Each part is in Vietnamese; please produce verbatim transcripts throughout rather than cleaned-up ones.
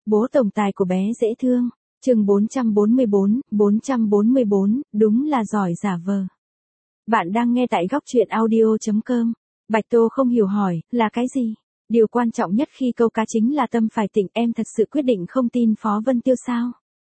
Bố tổng tài của bé dễ thương. Chương bốn trăm bốn mươi bốn, bốn trăm bốn mươi bốn, đúng là giỏi giả vờ. Bạn đang nghe tại góc truyện audio chấm com. Bạch Tô không hiểu hỏi, là cái gì? Điều quan trọng nhất khi câu cá chính là tâm phải tịnh, em thật sự quyết định không tin Phó Vân Tiêu sao?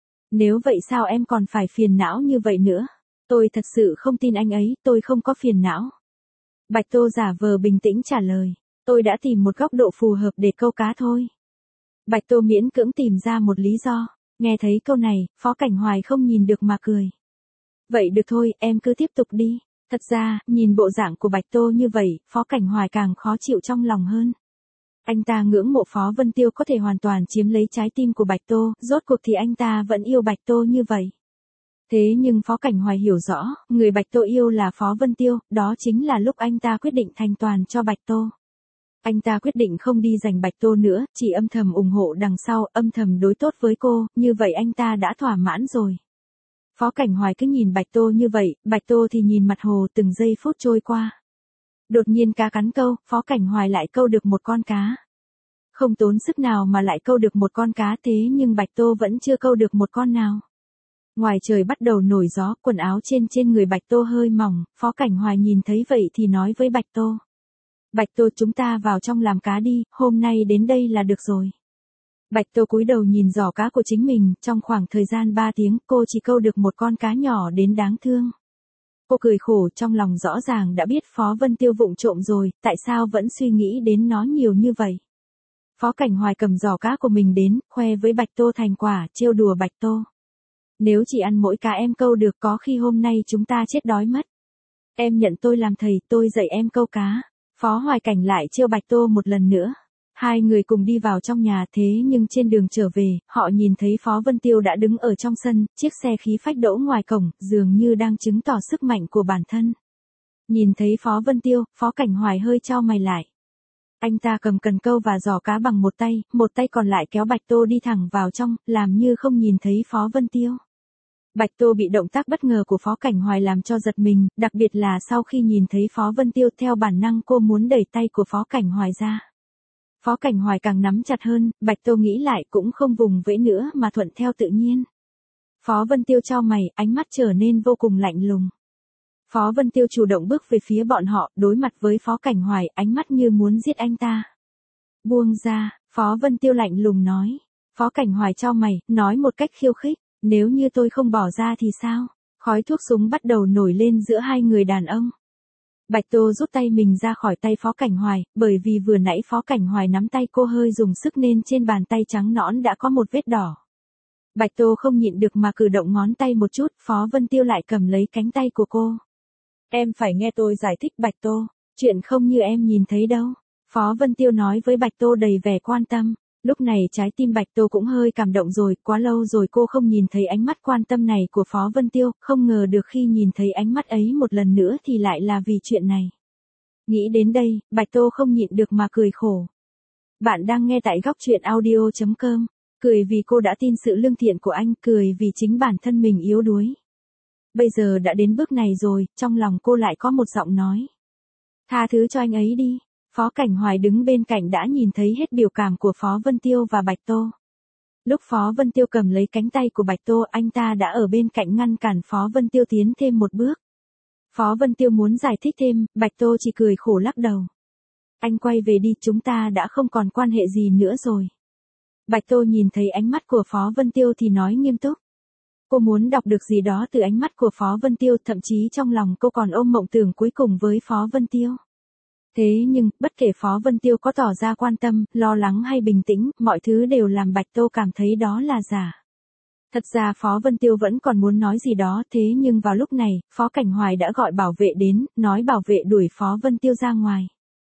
Nếu vậy sao em còn phải phiền não như vậy nữa? Tôi thật sự không tin anh ấy, tôi không có phiền não. Bạch Tô giả vờ bình tĩnh trả lời, tôi đã tìm một góc độ phù hợp để câu cá thôi. Bạch Tô miễn cưỡng tìm ra một lý do. Nghe thấy câu này, Phó Cảnh Hoài không nhìn được mà cười. Vậy được thôi, em cứ tiếp tục đi. Thật ra, nhìn bộ dạng của Bạch Tô như vậy, Phó Cảnh Hoài càng khó chịu trong lòng hơn. Anh ta ngưỡng mộ Phó Vân Tiêu có thể hoàn toàn chiếm lấy trái tim của Bạch Tô, rốt cuộc thì anh ta vẫn yêu Bạch Tô như vậy. Thế nhưng Phó Cảnh Hoài hiểu rõ, người Bạch Tô yêu là Phó Vân Tiêu, đó chính là lúc anh ta quyết định thành toàn cho Bạch Tô. Anh ta quyết định không đi giành Bạch Tô nữa, chỉ âm thầm ủng hộ đằng sau, âm thầm đối tốt với cô, như vậy anh ta đã thỏa mãn rồi. Phó Cảnh Hoài cứ nhìn Bạch Tô như vậy, Bạch Tô thì nhìn mặt hồ từng giây phút trôi qua. Đột nhiên cá cắn câu, Phó Cảnh Hoài lại câu được một con cá. Không tốn sức nào mà lại câu được một con cá, thế nhưng Bạch Tô vẫn chưa câu được một con nào. Ngoài trời bắt đầu nổi gió, quần áo trên trên người Bạch Tô hơi mỏng, Phó Cảnh Hoài nhìn thấy vậy thì nói với Bạch Tô. Bạch Tô, chúng ta vào trong làm cá đi, hôm nay đến đây là được rồi. Bạch Tô cúi đầu nhìn giỏ cá của chính mình, trong khoảng thời gian ba tiếng cô chỉ câu được một con cá nhỏ đến đáng thương. Cô cười khổ, trong lòng rõ ràng đã biết Phó Vân Tiêu vụng trộm rồi, tại sao vẫn suy nghĩ đến nó nhiều như vậy. Phó Cảnh Hoài cầm giỏ cá của mình đến, khoe với Bạch Tô thành quả, trêu đùa Bạch Tô. Nếu chỉ ăn mỗi cá em câu được có khi hôm nay chúng ta chết đói mất. Em nhận tôi làm thầy, tôi dạy em câu cá. Phó Hoài Cảnh lại trêu Bạch Tô một lần nữa. Hai người cùng đi vào trong nhà, thế nhưng trên đường trở về, họ nhìn thấy Phó Vân Tiêu đã đứng ở trong sân, chiếc xe khí phách đỗ ngoài cổng, dường như đang chứng tỏ sức mạnh của bản thân. Nhìn thấy Phó Vân Tiêu, Phó Cảnh Hoài hơi chau mày lại. Anh ta cầm cần câu và giỏ cá bằng một tay, một tay còn lại kéo Bạch Tô đi thẳng vào trong, làm như không nhìn thấy Phó Vân Tiêu. Bạch Tô bị động tác bất ngờ của Phó Cảnh Hoài làm cho giật mình, đặc biệt là sau khi nhìn thấy Phó Vân Tiêu, theo bản năng cô muốn đẩy tay của Phó Cảnh Hoài ra. Phó Cảnh Hoài càng nắm chặt hơn, Bạch Tô nghĩ lại cũng không vùng vẫy nữa mà thuận theo tự nhiên. Phó Vân Tiêu chau mày, ánh mắt trở nên vô cùng lạnh lùng. Phó Vân Tiêu chủ động bước về phía bọn họ, đối mặt với Phó Cảnh Hoài, ánh mắt như muốn giết anh ta. Buông ra, Phó Vân Tiêu lạnh lùng nói. Phó Cảnh Hoài chau mày, nói một cách khiêu khích. Nếu như tôi không bỏ ra thì sao? Khói thuốc súng bắt đầu nổi lên giữa hai người đàn ông. Bạch Tô rút tay mình ra khỏi tay Phó Cảnh Hoài, bởi vì vừa nãy Phó Cảnh Hoài nắm tay cô hơi dùng sức nên trên bàn tay trắng nõn đã có một vết đỏ. Bạch Tô không nhịn được mà cử động ngón tay một chút, Phó Vân Tiêu lại cầm lấy cánh tay của cô. Em phải nghe tôi giải thích Bạch Tô, chuyện không như em nhìn thấy đâu. Phó Vân Tiêu nói với Bạch Tô đầy vẻ quan tâm. Lúc này trái tim Bạch Tô cũng hơi cảm động rồi, quá lâu rồi cô không nhìn thấy ánh mắt quan tâm này của Phó Vân Tiêu, không ngờ được khi nhìn thấy ánh mắt ấy một lần nữa thì lại là vì chuyện này. Nghĩ đến đây, Bạch Tô không nhịn được mà cười khổ. Bạn đang nghe tại góc truyện audio chấm com, cười vì cô đã tin sự lương thiện của anh, cười vì chính bản thân mình yếu đuối. Bây giờ đã đến bước này rồi, trong lòng cô lại có một giọng nói. Tha thứ cho anh ấy đi. Phó Cảnh Hoài đứng bên cạnh đã nhìn thấy hết biểu cảm của Phó Vân Tiêu và Bạch Tô. Lúc Phó Vân Tiêu cầm lấy cánh tay của Bạch Tô, anh ta đã ở bên cạnh ngăn cản Phó Vân Tiêu tiến thêm một bước. Phó Vân Tiêu muốn giải thích thêm, Bạch Tô chỉ cười khổ lắc đầu. Anh quay về đi, chúng ta đã không còn quan hệ gì nữa rồi. Bạch Tô nhìn thấy ánh mắt của Phó Vân Tiêu thì nói nghiêm túc. Cô muốn đọc được gì đó từ ánh mắt của Phó Vân Tiêu, thậm chí trong lòng cô còn ôm mộng tưởng cuối cùng với Phó Vân Tiêu. Thế nhưng, bất kể Phó Vân Tiêu có tỏ ra quan tâm, lo lắng hay bình tĩnh, mọi thứ đều làm Bạch Tô cảm thấy đó là giả. Thật ra Phó Vân Tiêu vẫn còn muốn nói gì đó, thế nhưng vào lúc này, Phó Cảnh Hoài đã gọi bảo vệ đến, nói bảo vệ đuổi Phó Vân Tiêu ra ngoài.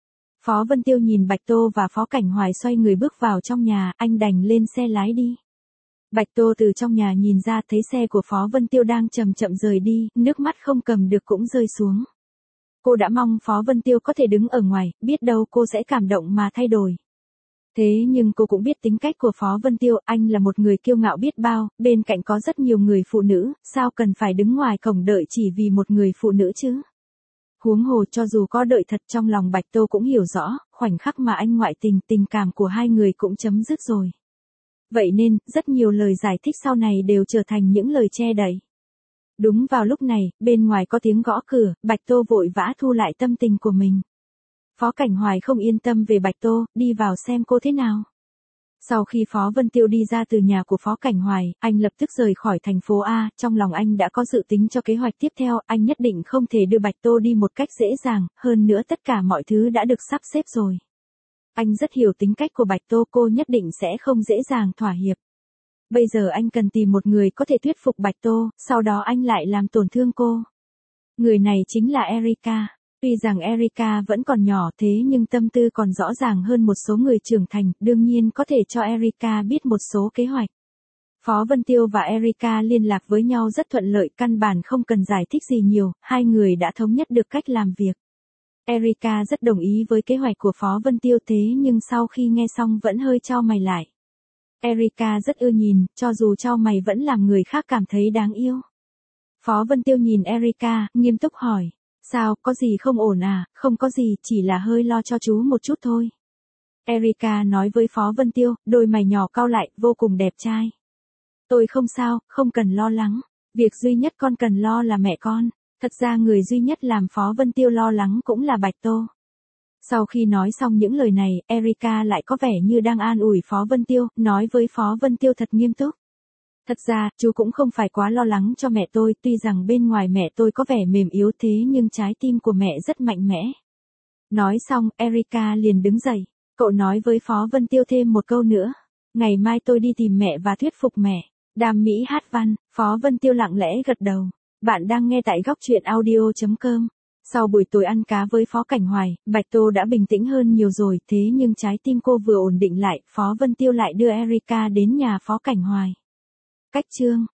Phó Vân Tiêu nhìn Bạch Tô và Phó Cảnh Hoài xoay người bước vào trong nhà, anh đành lên xe lái đi. Bạch Tô từ trong nhà nhìn ra thấy xe của Phó Vân Tiêu đang chậm chậm rời đi, nước mắt không cầm được cũng rơi xuống. Cô đã mong Phó Vân Tiêu có thể đứng ở ngoài, biết đâu cô sẽ cảm động mà thay đổi. Thế nhưng cô cũng biết tính cách của Phó Vân Tiêu, anh là một người kiêu ngạo biết bao, bên cạnh có rất nhiều người phụ nữ, sao cần phải đứng ngoài cổng đợi chỉ vì một người phụ nữ chứ? Huống hồ cho dù có đợi thật, trong lòng Bạch Tô cũng hiểu rõ, khoảnh khắc mà anh ngoại tình, tình cảm của hai người cũng chấm dứt rồi. Vậy nên, rất nhiều lời giải thích sau này đều trở thành những lời che đậy. Đúng vào lúc này, bên ngoài có tiếng gõ cửa, Bạch Tô vội vã thu lại tâm tình của mình. Phó Cảnh Hoài không yên tâm về Bạch Tô, đi vào xem cô thế nào. Sau khi Phó Vân Tiêu đi ra từ nhà của Phó Cảnh Hoài, anh lập tức rời khỏi thành phố A, trong lòng anh đã có dự tính cho kế hoạch tiếp theo, anh nhất định không thể đưa Bạch Tô đi một cách dễ dàng, hơn nữa tất cả mọi thứ đã được sắp xếp rồi. Anh rất hiểu tính cách của Bạch Tô, cô nhất định sẽ không dễ dàng thỏa hiệp. Bây giờ anh cần tìm một người có thể thuyết phục Bạch Tô, sau đó anh lại làm tổn thương cô. Người này chính là Erika. Tuy rằng Erika vẫn còn nhỏ thế nhưng tâm tư còn rõ ràng hơn một số người trưởng thành, đương nhiên có thể cho Erika biết một số kế hoạch. Phó Vân Tiêu và Erika liên lạc với nhau rất thuận lợi, căn bản không cần giải thích gì nhiều, hai người đã thống nhất được cách làm việc. Erika rất đồng ý với kế hoạch của Phó Vân Tiêu thế nhưng sau khi nghe xong vẫn hơi chau mày lại. Erika rất ưa nhìn, cho dù chau mày vẫn làm người khác cảm thấy đáng yêu. Phó Vân Tiêu nhìn Erika, nghiêm túc hỏi. Sao, có gì không ổn à? Không có gì, chỉ là hơi lo cho chú một chút thôi. Erika nói với Phó Vân Tiêu, đôi mày nhỏ cau lại, vô cùng đẹp trai. Tôi không sao, không cần lo lắng. Việc duy nhất con cần lo là mẹ con. Thật ra người duy nhất làm Phó Vân Tiêu lo lắng cũng là Bạch Tô. Sau khi nói xong những lời này, Erika lại có vẻ như đang an ủi Phó Vân Tiêu, nói với Phó Vân Tiêu thật nghiêm túc. Thật ra, chú cũng không phải quá lo lắng cho mẹ tôi, tuy rằng bên ngoài mẹ tôi có vẻ mềm yếu thế nhưng trái tim của mẹ rất mạnh mẽ. Nói xong, Erika liền đứng dậy. Cậu nói với Phó Vân Tiêu thêm một câu nữa. Ngày mai tôi đi tìm mẹ và thuyết phục mẹ. Đam mỹ hát văn, Phó Vân Tiêu lặng lẽ gật đầu. Bạn đang nghe tại góc truyện audio chấm com. Sau buổi tối ăn cá với Phó Cảnh Hoài, Bạch Tô đã bình tĩnh hơn nhiều rồi, thế nhưng trái tim cô vừa ổn định lại, Phó Vân Tiêu lại đưa Erika đến nhà Phó Cảnh Hoài. Cách chương